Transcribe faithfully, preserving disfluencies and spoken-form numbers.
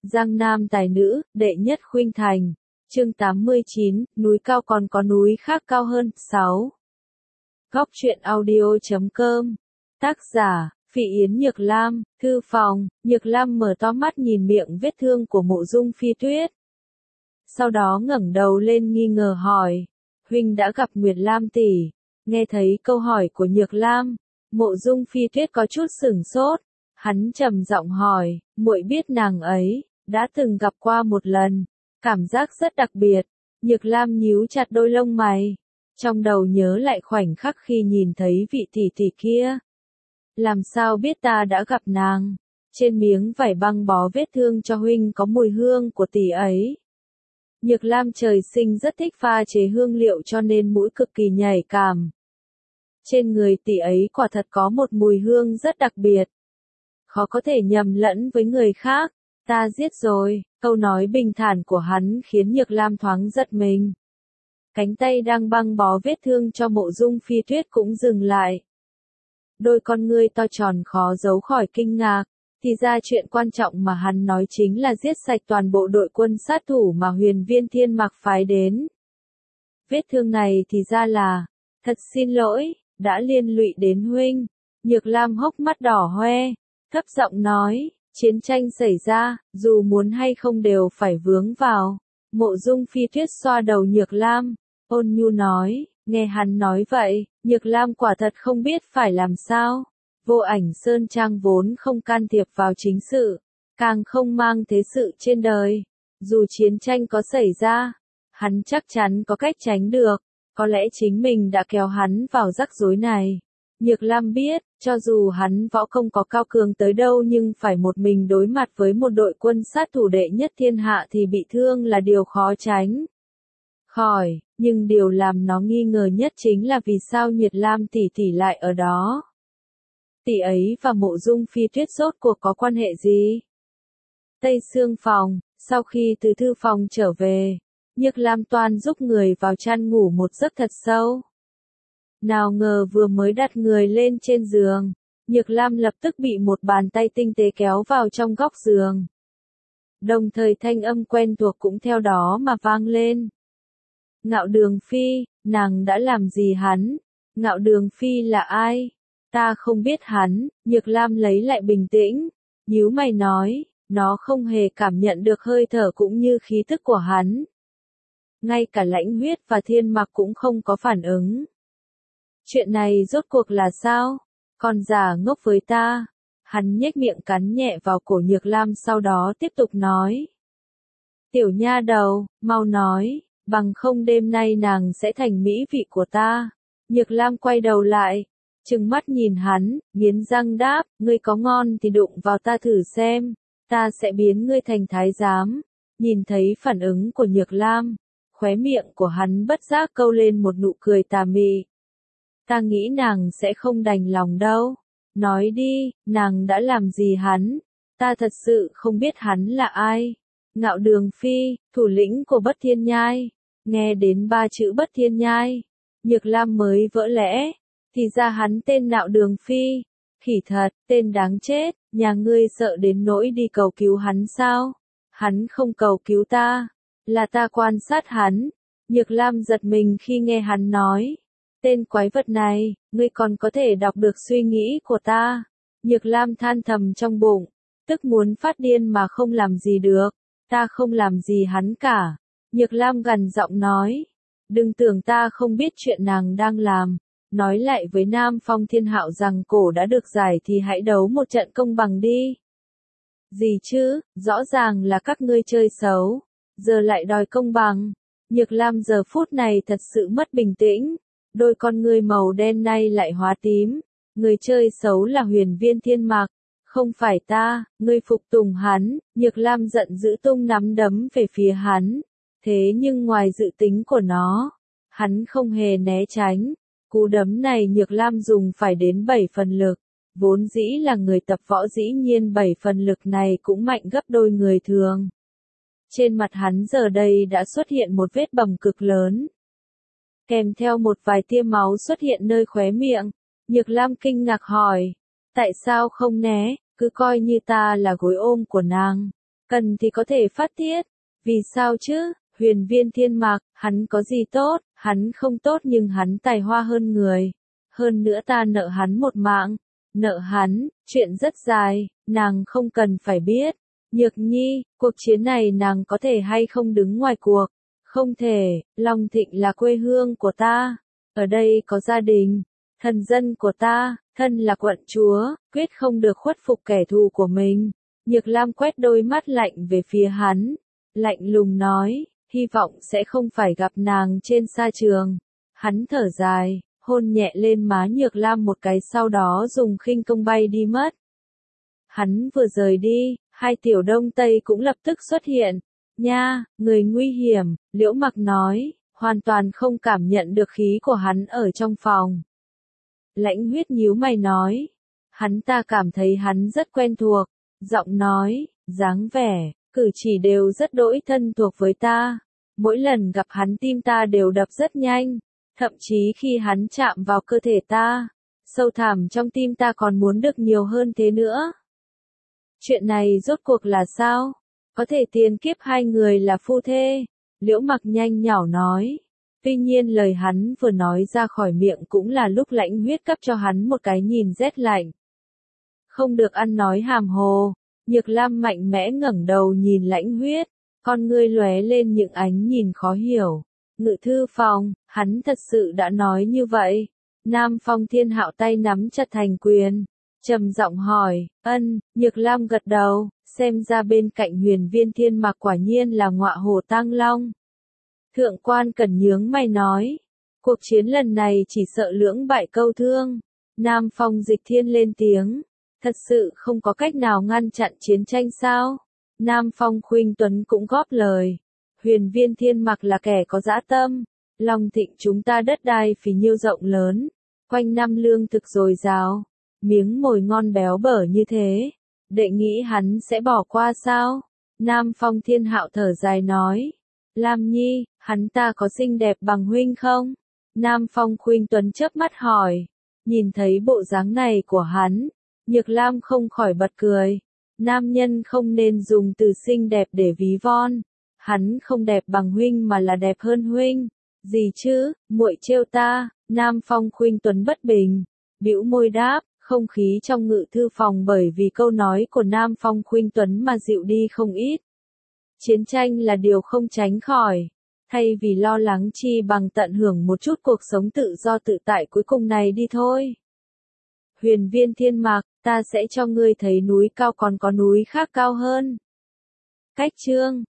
Giang Nam tài nữ, đệ nhất khuynh thành. Chương tám mươi chín, núi cao còn có núi khác cao hơn. sáu. Góc truyện audio chấm com. Tác giả, Phỉ Yến Nhược Lam, thư phòng. Nhược Lam mở to mắt nhìn miệng vết thương của Mộ Dung Phi Tuyết. Sau đó ngẩng đầu lên nghi ngờ hỏi, huynh đã gặp Nguyệt Lam tỷ? Nghe thấy câu hỏi của Nhược Lam, Mộ Dung Phi Tuyết có chút sửng sốt, hắn trầm giọng hỏi, muội biết nàng ấy, đã từng gặp qua một lần, cảm giác rất đặc biệt. Nhược Lam nhíu chặt đôi lông mày, trong đầu nhớ lại khoảnh khắc khi nhìn thấy vị tỷ tỷ kia. Làm sao biết ta đã gặp nàng? Trên miếng vải băng bó vết thương cho huynh có mùi hương của tỷ ấy. Nhược Lam trời sinh rất thích pha chế hương liệu cho nên mũi cực kỳ nhạy cảm. Trên người tỷ ấy quả thật có một mùi hương rất đặc biệt. Khó có thể nhầm lẫn với người khác. Ta giết rồi, câu nói bình thản của hắn khiến Nhược Lam thoáng giật mình. Cánh tay đang băng bó vết thương cho Mộ Dung Phi Tuyết cũng dừng lại. Đôi con ngươi to tròn khó giấu khỏi kinh ngạc, thì ra chuyện quan trọng mà hắn nói chính là giết sạch toàn bộ đội quân sát thủ mà Huyền Viên Thiên Mạc phái đến. Vết thương này thì ra là, thật xin lỗi, đã liên lụy đến huynh. Nhược Lam hốc mắt đỏ hoe, thấp giọng nói, chiến tranh xảy ra, dù muốn hay không đều phải vướng vào. Mộ Dung Phi Tuyết xoa đầu Nhược Lam, ôn nhu nói, nghe hắn nói vậy, Nhược Lam quả thật không biết phải làm sao. Vô Ảnh Sơn Trang vốn không can thiệp vào chính sự, càng không mang thế sự trên đời. Dù chiến tranh có xảy ra, hắn chắc chắn có cách tránh được, có lẽ chính mình đã kéo hắn vào rắc rối này. Nhược Lam biết, cho dù hắn võ công có cao cường tới đâu nhưng phải một mình đối mặt với một đội quân sát thủ đệ nhất thiên hạ thì bị thương là điều khó tránh khỏi, nhưng điều làm nó nghi ngờ nhất chính là vì sao Nhược Lam tỷ tỷ lại ở đó. Tỷ ấy và Mộ Dung Phi Tuyết rốt cuộc có quan hệ gì? Tây Sương phòng, sau khi từ thư phòng trở về, Nhược Lam toan giúp người vào chăn ngủ một giấc thật sâu. Nào ngờ vừa mới đặt người lên trên giường, Nhược Lam lập tức bị một bàn tay tinh tế kéo vào trong góc giường. Đồng thời thanh âm quen thuộc cũng theo đó mà vang lên. Ngạo Đường Phi, nàng đã làm gì hắn? Ngạo Đường Phi là ai? Ta không biết hắn. Nhược Lam lấy lại bình tĩnh, nhíu mày nói, nó không hề cảm nhận được hơi thở cũng như khí tức của hắn. Ngay cả Lãnh Huyết và Thiên Mặc cũng không có phản ứng. Chuyện này rốt cuộc là sao? Con già ngốc với ta. Hắn nhếch miệng cắn nhẹ vào cổ Nhược Lam sau đó tiếp tục nói. Tiểu nha đầu, mau nói, bằng không đêm nay nàng sẽ thành mỹ vị của ta. Nhược Lam quay đầu lại, trừng mắt nhìn hắn, nghiến răng đáp, ngươi có ngon thì đụng vào ta thử xem, ta sẽ biến ngươi thành thái giám. Nhìn thấy phản ứng của Nhược Lam, khóe miệng của hắn bất giác câu lên một nụ cười tà mị. Ta nghĩ nàng sẽ không đành lòng đâu. Nói đi, nàng đã làm gì hắn? Ta thật sự không biết hắn là ai. Ngạo Đường Phi, thủ lĩnh của Bất Thiên Nhai. Nghe đến ba chữ Bất Thiên Nhai, Nhược Lam mới vỡ lẽ. Thì ra hắn tên Ngạo Đường Phi. Khỉ thật, tên đáng chết, nhà ngươi sợ đến nỗi đi cầu cứu hắn sao? Hắn không cầu cứu ta, là ta quan sát hắn. Nhược Lam giật mình khi nghe hắn nói. Tên quái vật này, ngươi còn có thể đọc được suy nghĩ của ta. Nhược Lam than thầm trong bụng, tức muốn phát điên mà không làm gì được. Ta không làm gì hắn cả. Nhược Lam gằn giọng nói, đừng tưởng ta không biết chuyện nàng đang làm. Nói lại với Nam Phong Thiên Hạo rằng cổ đã được giải thì hãy đấu một trận công bằng đi. Gì chứ, rõ ràng là các ngươi chơi xấu, giờ lại đòi công bằng. Nhược Lam giờ phút này thật sự mất bình tĩnh. Đôi con ngươi màu đen nay lại hóa tím. Người chơi xấu là Huyền Viên Thiên Mạc, không phải ta. Ngươi phục tùng hắn. Nhược Lam giận dữ tung nắm đấm về phía hắn. Thế nhưng ngoài dự tính của nó, hắn không hề né tránh. Cú đấm này Nhược Lam dùng phải đến bảy phần lực. Vốn dĩ là người tập võ, dĩ nhiên bảy phần lực này cũng mạnh gấp đôi người thường. Trên mặt hắn giờ đây đã xuất hiện một vết bầm cực lớn, kèm theo một vài tia máu xuất hiện nơi khóe miệng. Nhược Lam kinh ngạc hỏi, tại sao không né, cứ coi như ta là gối ôm của nàng. Cần thì có thể phát tiết. Vì sao chứ? Huyền Viên Thiên Mạc, hắn có gì tốt, hắn không tốt nhưng hắn tài hoa hơn người. Hơn nữa ta nợ hắn một mạng. Nợ hắn, chuyện rất dài, nàng không cần phải biết. Nhược Nhi, cuộc chiến này nàng có thể hay không đứng ngoài cuộc? Không thể, Long Thịnh là quê hương của ta. Ở đây có gia đình, thần dân của ta, thân là quận chúa, quyết không được khuất phục kẻ thù của mình. Nhược Lam quét đôi mắt lạnh về phía hắn, lạnh lùng nói, hy vọng sẽ không phải gặp nàng trên sa trường. Hắn thở dài, hôn nhẹ lên má Nhược Lam một cái sau đó dùng khinh công bay đi mất. Hắn vừa rời đi, hai tiểu đông tây cũng lập tức xuất hiện. Nha, người nguy hiểm, Liễu Mặc nói, hoàn toàn không cảm nhận được khí của hắn ở trong phòng. Lãnh Huyết nhíu mày nói, hắn ta cảm thấy hắn rất quen thuộc, giọng nói, dáng vẻ, cử chỉ đều rất đỗi thân thuộc với ta. Mỗi lần gặp hắn tim ta đều đập rất nhanh, thậm chí khi hắn chạm vào cơ thể ta, sâu thẳm trong tim ta còn muốn được nhiều hơn thế nữa. Chuyện này rốt cuộc là sao? Có thể tiền kiếp hai người là phu thê, Liễu Mặc nhanh nhảu nói. Tuy nhiên lời hắn vừa nói ra khỏi miệng cũng là lúc Lãnh Huyết cấp cho hắn một cái nhìn rét lạnh. Không được ăn nói hàm hồ, Nhược Lam mạnh mẽ ngẩng đầu nhìn Lãnh Huyết, con ngươi lóe lên những ánh nhìn khó hiểu. Ngự thư phòng, hắn thật sự đã nói như vậy. Nam Phong Thiên Hạo tay nắm chặt thành quyền, trầm giọng hỏi, ân, Nhược Lam gật đầu, xem ra bên cạnh Huyền Viên Thiên Mạc quả nhiên là ngọa hổ tang long. Thượng quan Cẩn nhướng mày nói, cuộc chiến lần này chỉ sợ lưỡng bại câu thương. Nam Phong Dịch Thiên lên tiếng, thật sự không có cách nào ngăn chặn chiến tranh sao? Nam Phong Khuynh Tuấn cũng góp lời, Huyền Viên Thiên Mạc là kẻ có dã tâm, Long Thịnh chúng ta đất đai phì nhiêu rộng lớn, quanh năm lương thực dồi dào, miếng mồi ngon béo bở như thế, đệ nghĩ hắn sẽ bỏ qua sao? Nam Phong Thiên Hạo thở dài nói, Lam Nhi, hắn ta có xinh đẹp bằng huynh không? Nam Phong Khuynh Tuấn chớp mắt hỏi, nhìn thấy bộ dáng này của hắn, Nhược Lam không khỏi bật cười. Nam nhân không nên dùng từ xinh đẹp để ví von, hắn không đẹp bằng huynh mà là đẹp hơn huynh. Gì chứ, muội trêu ta? Nam Phong Khuynh Tuấn bất bình, bĩu môi đáp. Không khí trong ngự thư phòng bởi vì câu nói của Nam Phong Khuynh Tuấn mà dịu đi không ít. Chiến tranh là điều không tránh khỏi. Thay vì lo lắng chi bằng tận hưởng một chút cuộc sống tự do tự tại cuối cùng này đi thôi. Huyền Viên Thiên Mạc, ta sẽ cho ngươi thấy núi cao còn có núi khác cao hơn. Cách chương